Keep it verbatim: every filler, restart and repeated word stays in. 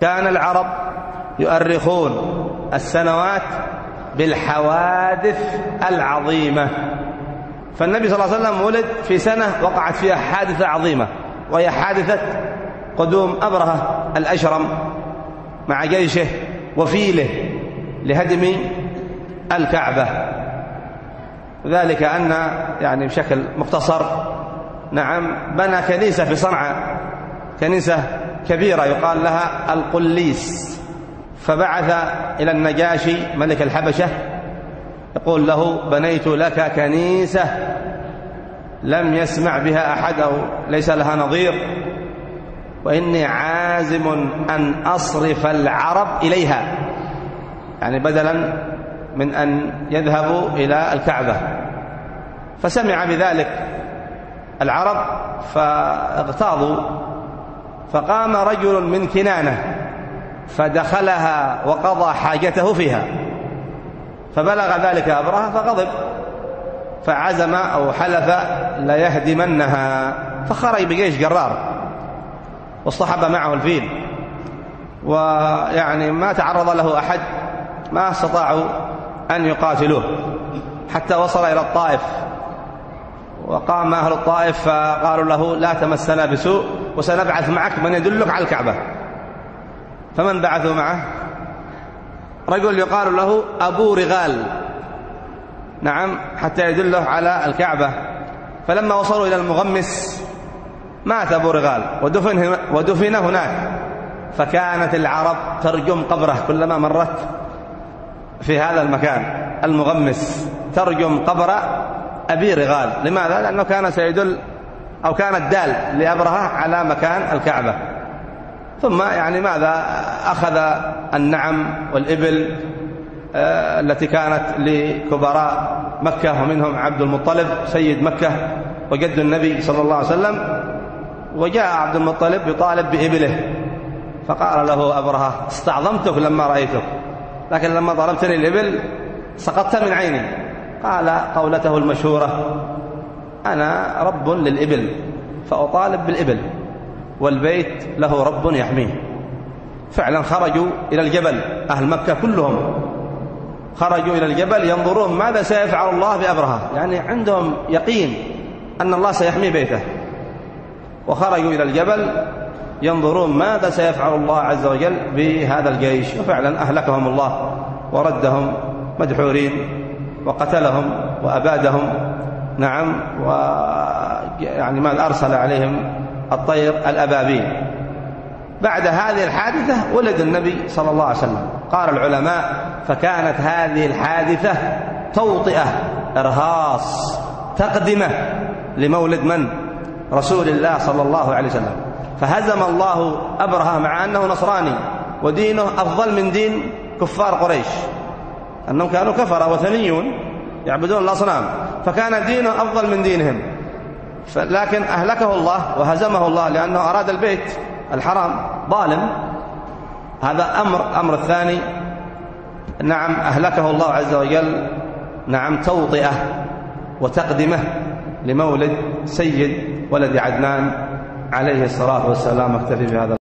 كان العرب يؤرخون السنوات بالحوادث العظيمة، فالنبي صلى الله عليه وسلم ولد في سنة وقعت فيها حادثة عظيمة، وهي حادثة قدوم أبرهة الأشرم مع جيشه وفيله لهدم الكعبة. ذلك أن يعني بشكل مختصر نعم بنى كنيسة في صنعاء، كنيسة كبيرة يقال لها القليس، فبعث إلى النجاشي ملك الحبشة يقول له: بنيت لك كنيسة لم يسمع بها أحد أو ليس لها نظير، وإني عازم أن أصرف العرب إليها، يعني بدلا من أن يذهبوا إلى الكعبة. فسمع بذلك العرب فاغتاظوا، فقام رجل من كنانة فدخلها وقضى حاجته فيها، فبلغ ذلك أبرهة فغضب فعزم أو حلف ليهدمنها، فخرج بجيش جرار واصطحب معه الفيل، ويعني ما تعرض له أحد، ما استطاعوا أن يقاتلوه حتى وصل إلى الطائف، وقام أهل الطائف فقالوا له: لا تمسنا بسوء وسنبعث معك من يدلك على الكعبة. فمن بعثوا معه؟ رجل يقال له أبو رغال، نعم، حتى يدله على الكعبة. فلما وصلوا إلى المغمس مات أبو رغال ودفن, ودفن هناك، فكانت العرب ترجم قبره كلما مرت في هذا المكان المغمس، ترجم قبر أبي رغال. لماذا؟ لأنه كان سيدل أو كان الدال لأبرهة على مكان الكعبة. ثم يعني ماذا أخذ النعم والإبل التي كانت لكبراء مكة، ومنهم عبد المطلب سيد مكة وجد النبي صلى الله عليه وسلم، وجاء عبد المطلب يطالب بإبله، فقال له أبرهة: استعظمتك لما رأيتك، لكن لما طلبتني الإبل سقطت من عيني. قال قولته المشهورة: أنا رب للإبل فأطالب بالإبل، والبيت له رب يحميه. فعلا خرجوا إلى الجبل، أهل مكة كلهم خرجوا إلى الجبل ينظرون ماذا سيفعل الله بأبرهة، يعني عندهم يقين أن الله سيحمي بيته، وخرجوا إلى الجبل ينظرون ماذا سيفعل الله عز وجل بهذا الجيش. وفعلا أهلكهم الله وردهم مدحورين وقتلهم وأبادهم، نعم، ويعني ما أرسل عليهم الطير الأبابيل. بعد هذه الحادثة ولد النبي صلى الله عليه وسلم. قال العلماء: فكانت هذه الحادثة توطئة، إرهاص، تقدمة لمولد من؟ رسول الله صلى الله عليه وسلم. فهزم الله أبرهة مع أنه نصراني ودينه أفضل من دين كفار قريش، أنهم كانوا كفرة وثنيون يعبدون الأصنام، فكان دينه أفضل من دينهم، لكن أهلكه الله وهزمه الله لأنه أراد البيت الحرام ظالم. هذا أمر. أمر الثاني، نعم، أهلكه الله عز وجل، نعم، توطئة وتقدمة لمولد سيد ولد عدنان عليه الصلاة والسلام. اكتفي بهذا.